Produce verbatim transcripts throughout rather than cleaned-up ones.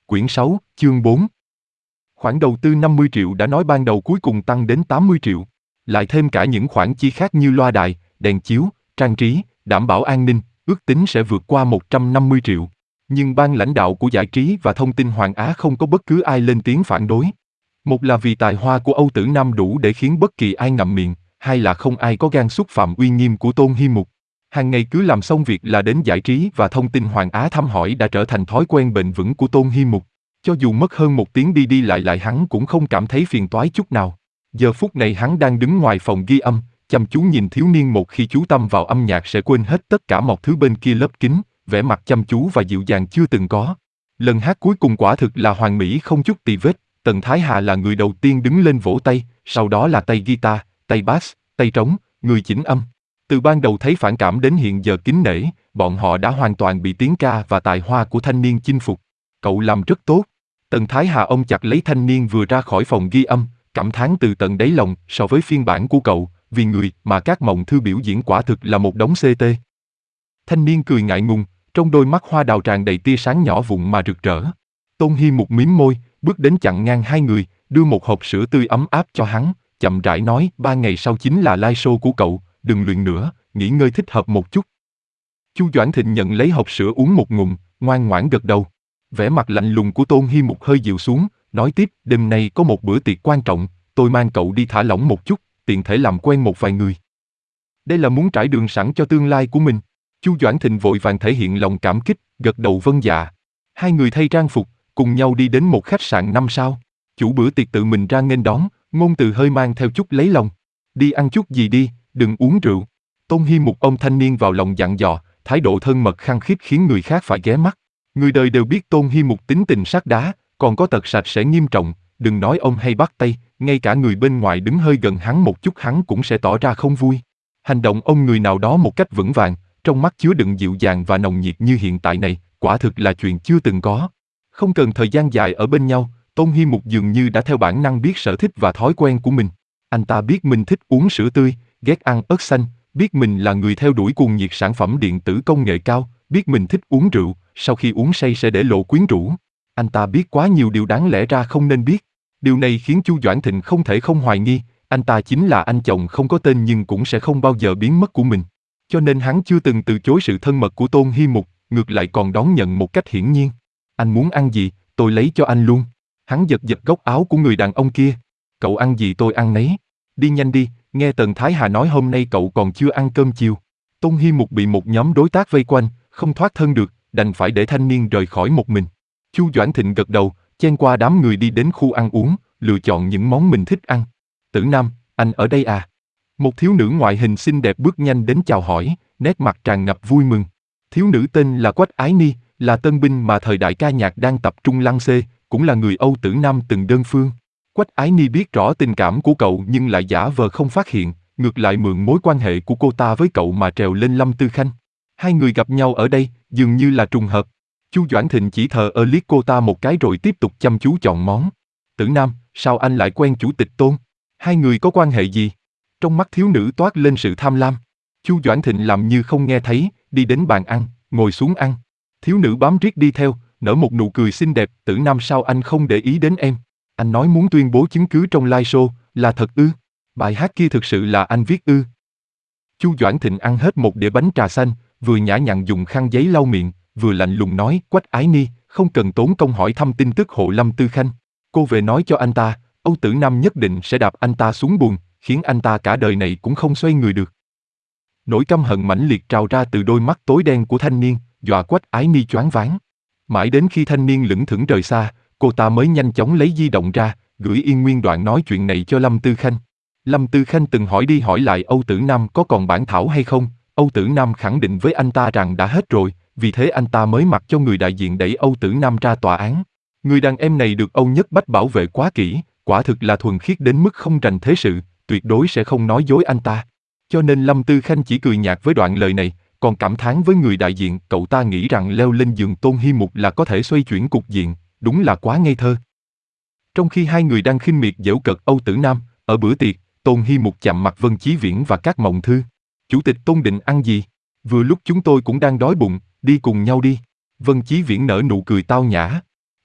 Quyển sáu, chương bốn. Khoản đầu tư năm mươi triệu đã nói ban đầu cuối cùng tăng đến tám mươi triệu. Lại thêm cả những khoản chi khác như loa đài, đèn chiếu, trang trí, đảm bảo an ninh, ước tính sẽ vượt qua một trăm năm mươi triệu. Nhưng ban lãnh đạo của Giải trí và Thông tin Hoàng Á không có bất cứ ai lên tiếng phản đối. Một là vì tài hoa của Âu Tử Nam đủ để khiến bất kỳ ai ngậm miệng, hai là không ai có gan xúc phạm uy nghiêm của Tôn Hi Mục. Hàng ngày cứ làm xong việc là đến Giải trí và Thông tin Hoàng Á thăm hỏi đã trở thành thói quen bền vững của Tôn Hi Mục. Cho dù mất hơn một tiếng đi đi lại lại hắn cũng không cảm thấy phiền toái chút nào. Giờ phút này hắn đang đứng ngoài phòng ghi âm, chăm chú nhìn thiếu niên một khi chú tâm vào âm nhạc sẽ quên hết tất cả mọi thứ bên kia lớp kính, vẻ mặt chăm chú và dịu dàng chưa từng có. Lần hát cuối cùng quả thực là hoàn mỹ không chút tì vết. Tần Thái Hà là người đầu tiên đứng lên vỗ tay, sau đó là tay guitar, tay bass, tay trống, người chỉnh âm. Từ ban đầu thấy phản cảm đến hiện giờ kính nể, bọn họ đã hoàn toàn bị tiếng ca và tài hoa của thanh niên chinh phục. Cậu làm rất tốt. Tần Thái Hà ôm chặt lấy thanh niên vừa ra khỏi phòng ghi âm, cảm thán từ tận đáy lòng so với phiên bản của cậu, vì người mà các mộng thư biểu diễn quả thực là một đống xê tê. Thanh niên cười ngại ngùng, trong đôi mắt hoa đào tràn đầy tia sáng nhỏ vụn mà rực rỡ. Tôn Hi Mục mím môi, bước đến chặn ngang hai người, đưa một hộp sữa tươi ấm áp cho hắn, chậm rãi nói, ba ngày sau chính là live show của cậu, đừng luyện nữa, nghỉ ngơi thích hợp một chút. Chu Doãn Thịnh nhận lấy hộp sữa uống một ngụm, ngoan ngoãn gật đầu. Vẻ mặt lạnh lùng của Tôn Hi Mục hơi dịu xuống, nói tiếp, đêm nay có một bữa tiệc quan trọng, tôi mang cậu đi thả lỏng một chút, tiện thể làm quen một vài người. Đây là muốn trải đường sẵn cho tương lai của mình. Chu Doãn Thịnh vội vàng thể hiện lòng cảm kích, gật đầu vâng dạ. Hai người thay trang phục, cùng nhau đi đến một khách sạn năm sao. Chủ bữa tiệc tự mình ra nghênh đón, ngôn từ hơi mang theo chút lấy lòng. Đi ăn chút gì đi, đừng uống rượu. Tôn Hi Mục ôm thanh niên vào lòng dặn dò, thái độ thân mật khăng khít khiến người khác phải ghé mắt. Người đời đều biết Tôn Hi Mục tính tình sắt đá, còn có tật sạch sẽ nghiêm trọng, đừng nói ôm hay bắt tay, ngay cả người bên ngoài đứng hơi gần hắn một chút hắn cũng sẽ tỏ ra không vui. Hành động ôm người nào đó một cách vững vàng, trong mắt chứa đựng dịu dàng và nồng nhiệt như hiện tại này, quả thực là chuyện chưa từng có. Không cần thời gian dài ở bên nhau, Tôn Hi Mục dường như đã theo bản năng biết sở thích và thói quen của mình. Anh ta biết mình thích uống sữa tươi, ghét ăn ớt xanh, biết mình là người theo đuổi cuồng nhiệt sản phẩm điện tử công nghệ cao, biết mình thích uống rượu, sau khi uống say sẽ để lộ quyến rũ. Anh ta biết quá nhiều điều đáng lẽ ra không nên biết. Điều này khiến Chu Doãn Thịnh không thể không hoài nghi, anh ta chính là anh chồng không có tên nhưng cũng sẽ không bao giờ biến mất của mình. Cho nên hắn chưa từng từ chối sự thân mật của Tôn Hi Mục, ngược lại còn đón nhận một cách hiển nhiên. Anh muốn ăn gì, tôi lấy cho anh luôn. Hắn giật giật góc áo của người đàn ông kia. Cậu ăn gì tôi ăn nấy. Đi nhanh đi, nghe Tần Thái Hà nói hôm nay cậu còn chưa ăn cơm chiều. Tôn Hi Mục bị một nhóm đối tác vây quanh, không thoát thân được, đành phải để thanh niên rời khỏi một mình. Chu Doãn Thịnh gật đầu, chen qua đám người đi đến khu ăn uống, lựa chọn những món mình thích ăn. Tử Nam, anh ở đây à? Một thiếu nữ ngoại hình xinh đẹp bước nhanh đến chào hỏi, nét mặt tràn ngập vui mừng. Thiếu nữ tên là Quách Ái Ni, là tân binh mà thời đại ca nhạc đang tập trung lăng xê, cũng là người Âu Tử Nam từng đơn phương. Quách Ái Ni biết rõ tình cảm của cậu nhưng lại giả vờ không phát hiện, ngược lại mượn mối quan hệ của cô ta với cậu mà trèo lên Lâm Tư Khanh. Hai người gặp nhau ở đây, dường như là trùng hợp. Chu Doãn Thịnh chỉ thờ ơ liếc cô ta một cái rồi tiếp tục chăm chú chọn món. Tử Nam, sao anh lại quen chủ tịch Tôn? Hai người có quan hệ gì? Trong mắt thiếu nữ toát lên sự tham lam. Chu Doãn Thịnh làm như không nghe thấy, đi đến bàn ăn, ngồi xuống ăn. Thiếu nữ bám riết đi theo, nở một nụ cười xinh đẹp. Tử Nam, sao anh không để ý đến em? Anh nói muốn tuyên bố chứng cứ trong live show, là thật ư? Bài hát kia thực sự là anh viết ư? Chu Doãn Thịnh ăn hết một đĩa bánh trà xanh, vừa nhã nhặn dùng khăn giấy lau miệng, vừa lạnh lùng nói, Quách Ái Ni, không cần tốn công hỏi thăm tin tức hộ Lâm Tư Khanh. Cô về nói cho anh ta, Âu Tử Nam nhất định sẽ đạp anh ta xuống bùn, khiến anh ta cả đời này cũng không xoay người được. Nỗi căm hận mãnh liệt trào ra từ đôi mắt tối đen của thanh niên, dọa Quách Ái Ni choáng váng. Mãi đến khi thanh niên lững thững rời xa, cô ta mới nhanh chóng lấy di động ra, gửi yên nguyên đoạn nói chuyện này cho Lâm Tư Khanh. Lâm Tư Khanh từng hỏi đi hỏi lại Âu Tử Nam có còn bản thảo hay không, Âu Tử Nam khẳng định với anh ta rằng đã hết rồi, vì thế anh ta mới mặc cho người đại diện đẩy Âu Tử Nam ra tòa án. Người đàn em này được Âu Nhất Bách bảo vệ quá kỹ, quả thực là thuần khiết đến mức không rành thế sự, tuyệt đối sẽ không nói dối anh ta. Cho nên Lâm Tư Khanh chỉ cười nhạt với đoạn lời này, còn cảm thán với người đại diện, cậu ta nghĩ rằng leo lên giường Tôn Hi Mục là có thể xoay chuyển cục diện, đúng là quá ngây thơ. Trong khi hai người đang khinh miệt giễu cợt Âu Tử Nam, ở bữa tiệc, Tôn Hi Mục chạm mặt Vân Chí Viễn và các mộng thư. Chủ tịch Tôn định ăn gì? Vừa lúc chúng tôi cũng đang đói bụng, đi cùng nhau đi. Vân Chí Viễn nở nụ cười tao nhã.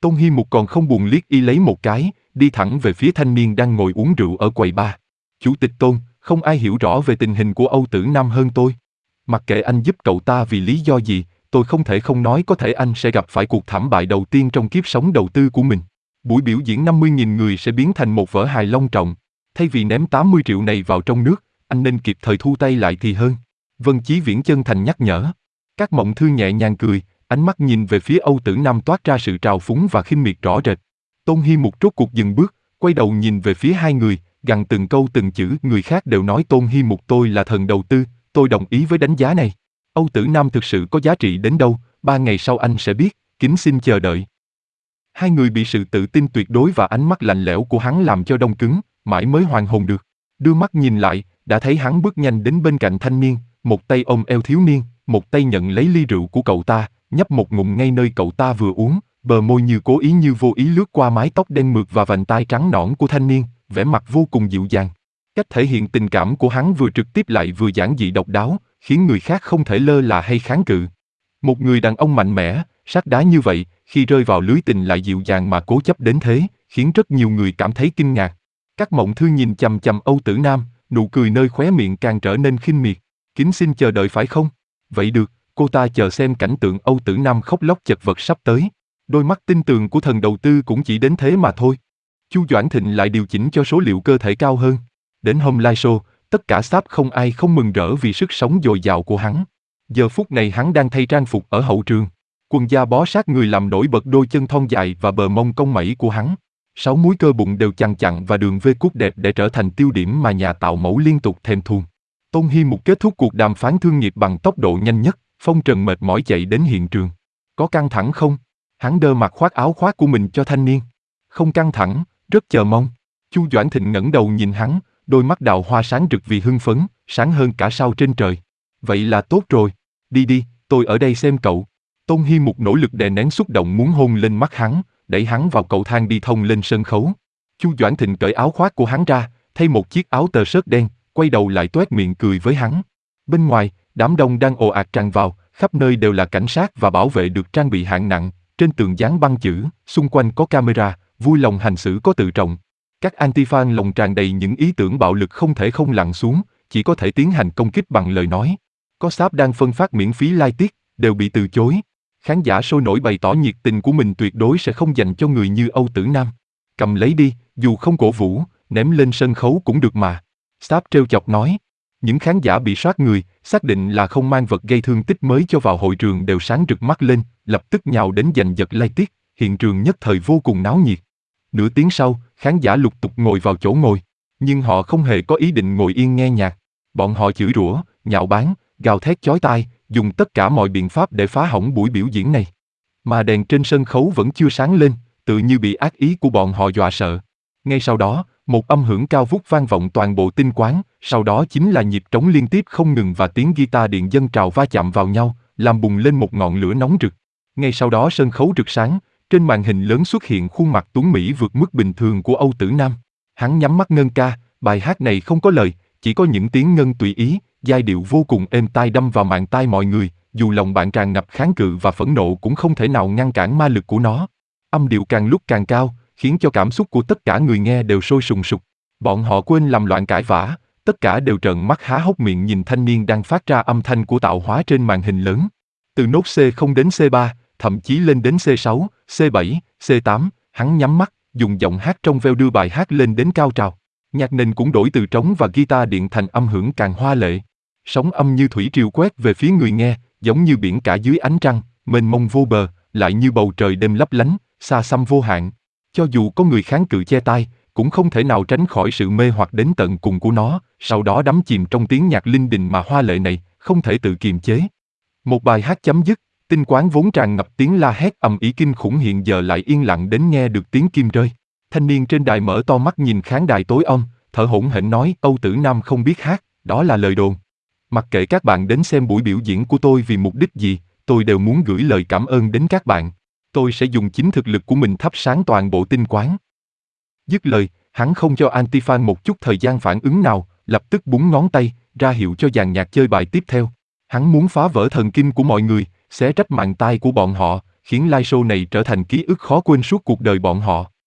Tôn Hi Mục còn không buồn liếc y lấy một cái, đi thẳng về phía thanh niên đang ngồi uống rượu ở quầy bar. Chủ tịch Tôn, không ai hiểu rõ về tình hình của Âu Tử Nam hơn tôi. Mặc kệ anh giúp cậu ta vì lý do gì, tôi không thể không nói có thể anh sẽ gặp phải cuộc thảm bại đầu tiên trong kiếp sống đầu tư của mình. Buổi biểu diễn năm mươi nghìn người sẽ biến thành một vở hài long trọng. Thay vì ném tám mươi triệu này vào trong nước, anh nên kịp thời thu tay lại thì hơn. Vân Chí Viễn chân thành nhắc nhở. Các Mộng Thư nhẹ nhàng cười, ánh mắt nhìn về phía Âu Tử Nam toát ra sự trào phúng và khinh miệt rõ rệt. Tôn Hi Mục rốt cuộc dừng bước, quay đầu nhìn về phía hai người, gằn từng câu từng chữ. Người khác đều nói Tôn Hi Mục tôi là thần đầu tư, tôi đồng ý với đánh giá này. Âu Tử Nam thực sự có giá trị đến đâu, ba ngày sau anh sẽ biết, kính xin chờ đợi. Hai người bị sự tự tin tuyệt đối và ánh mắt lạnh lẽo của hắn làm cho đông cứng, mãi mới hoàn hồn được. Đưa mắt nhìn lại, đã thấy hắn bước nhanh đến bên cạnh thanh niên, một tay ôm eo thiếu niên, một tay nhận lấy ly rượu của cậu ta, nhấp một ngụm ngay nơi cậu ta vừa uống, bờ môi như cố ý như vô ý lướt qua mái tóc đen mượt và vành tai trắng nõn của thanh niên, vẻ mặt vô cùng dịu dàng. Cách thể hiện tình cảm của hắn vừa trực tiếp lại vừa giản dị độc đáo, khiến người khác không thể lơ là hay kháng cự. Một người đàn ông mạnh mẽ, sắt đá như vậy, khi rơi vào lưới tình lại dịu dàng mà cố chấp đến thế, khiến rất nhiều người cảm thấy kinh ngạc. Các Mộng Thư nhìn chằm chằm Âu Tử Nam, nụ cười nơi khóe miệng càng trở nên khinh miệt. Kính xin chờ đợi phải không? Vậy được, cô ta chờ xem cảnh tượng Âu Tử Nam khóc lóc chật vật sắp tới. Đôi mắt tinh tường của thần đầu tư cũng chỉ đến thế mà thôi. Chu Doãn Thịnh lại điều chỉnh cho số liệu cơ thể cao hơn. Đến hôm live show, tất cả staff không ai không mừng rỡ vì sức sống dồi dào của hắn. Giờ phút này hắn đang thay trang phục ở hậu trường. Quần da bó sát người làm nổi bật đôi chân thon dài và bờ mông cong mẩy của hắn. Sáu múi cơ bụng đều chằng chặn và đường vê cút đẹp để trở thành tiêu điểm mà nhà tạo mẫu liên tục thèm thuồng. Tôn Hi Mục kết thúc cuộc đàm phán thương nghiệp bằng tốc độ nhanh nhất, phong trần mệt mỏi chạy đến hiện trường. Có căng thẳng không? Hắn đơ mặt khoác áo khoác của mình cho thanh niên. Không căng thẳng, rất chờ mong. Chu Doãn Thịnh ngẩng đầu nhìn hắn, đôi mắt đào hoa sáng rực vì hưng phấn, sáng hơn cả sao trên trời. Vậy là tốt rồi, đi đi, tôi ở đây xem cậu. Tôn Hi Mục nỗ lực đè nén xúc động muốn hôn lên mắt hắn, đẩy hắn vào cầu thang đi thông lên sân khấu. Chu Doãn Thịnh cởi áo khoác của hắn ra, thay một chiếc áo tơ sớt đen, quay đầu lại toét miệng cười với hắn. Bên ngoài, đám đông đang ồ ạt tràn vào, khắp nơi đều là cảnh sát và bảo vệ được trang bị hạng nặng, trên tường dán băng chữ, xung quanh có camera, vui lòng hành xử có tự trọng. Các anti-fan lòng tràn đầy những ý tưởng bạo lực không thể không lặn xuống, chỉ có thể tiến hành công kích bằng lời nói. Có shop đang phân phát miễn phí live tiết, đều bị từ chối. Khán giả sôi nổi bày tỏ nhiệt tình của mình tuyệt đối sẽ không dành cho người như Âu Tử Nam. Cầm lấy đi, dù không cổ vũ, ném lên sân khấu cũng được mà. Staff trêu chọc nói. Những khán giả bị soát người, xác định là không mang vật gây thương tích mới cho vào hội trường đều sáng rực mắt lên, lập tức nhào đến giành giật live tiết, hiện trường nhất thời vô cùng náo nhiệt. Nửa tiếng sau, khán giả lục tục ngồi vào chỗ ngồi, nhưng họ không hề có ý định ngồi yên nghe nhạc. Bọn họ chửi rủa, nhạo báng, gào thét chói tai, dùng tất cả mọi biện pháp để phá hỏng buổi biểu diễn này. Mà đèn trên sân khấu vẫn chưa sáng lên, tự như bị ác ý của bọn họ dọa sợ. Ngay sau đó, một âm hưởng cao vút vang vọng toàn bộ tinh quán, sau đó chính là nhịp trống liên tiếp không ngừng và tiếng guitar điện dân trào va chạm vào nhau, làm bùng lên một ngọn lửa nóng rực. Ngay sau đó sân khấu rực sáng, trên màn hình lớn xuất hiện khuôn mặt tuấn mỹ vượt mức bình thường của Âu Tử Nam. Hắn nhắm mắt ngân ca, bài hát này không có lời, chỉ có những tiếng ngân tùy ý, giai điệu vô cùng êm tai đâm vào màng tai mọi người, dù lòng bạn tràn ngập kháng cự và phẫn nộ cũng không thể nào ngăn cản ma lực của nó. Âm điệu càng lúc càng cao, khiến cho cảm xúc của tất cả người nghe đều sôi sùng sục. Bọn họ quên làm loạn cãi vã, tất cả đều trợn mắt há hốc miệng nhìn thanh niên đang phát ra âm thanh của tạo hóa trên màn hình lớn. Từ nốt C không đến C ba, thậm chí lên đến C sáu, C bảy, C tám, hắn nhắm mắt, dùng giọng hát trong veo đưa bài hát lên đến cao trào. Nhạc nền cũng đổi từ trống và guitar điện thành âm hưởng càng hoa lệ. Sóng âm như thủy triều quét về phía người nghe, giống như biển cả dưới ánh trăng, mênh mông vô bờ, lại như bầu trời đêm lấp lánh, xa xăm vô hạn. Cho dù có người kháng cự che tai, cũng không thể nào tránh khỏi sự mê hoặc đến tận cùng của nó, sau đó đắm chìm trong tiếng nhạc linh đình mà hoa lệ này, không thể tự kiềm chế. Một bài hát chấm dứt, tinh quán vốn tràn ngập tiếng la hét ầm ĩ kinh khủng hiện giờ lại yên lặng đến nghe được tiếng kim rơi. Thanh niên trên đài mở to mắt nhìn khán đài tối om, thở hổn hển nói Âu Tử Nam không biết hát, đó là lời đồn. Mặc kệ các bạn đến xem buổi biểu diễn của tôi vì mục đích gì, tôi đều muốn gửi lời cảm ơn đến các bạn. Tôi sẽ dùng chính thực lực của mình thắp sáng toàn bộ tinh quán. Dứt lời, hắn không cho anti-fan một chút thời gian phản ứng nào, lập tức búng ngón tay, ra hiệu cho dàn nhạc chơi bài tiếp theo. Hắn muốn phá vỡ thần kinh của mọi người, xé rách màng tai của bọn họ, khiến live show này trở thành ký ức khó quên suốt cuộc đời bọn họ.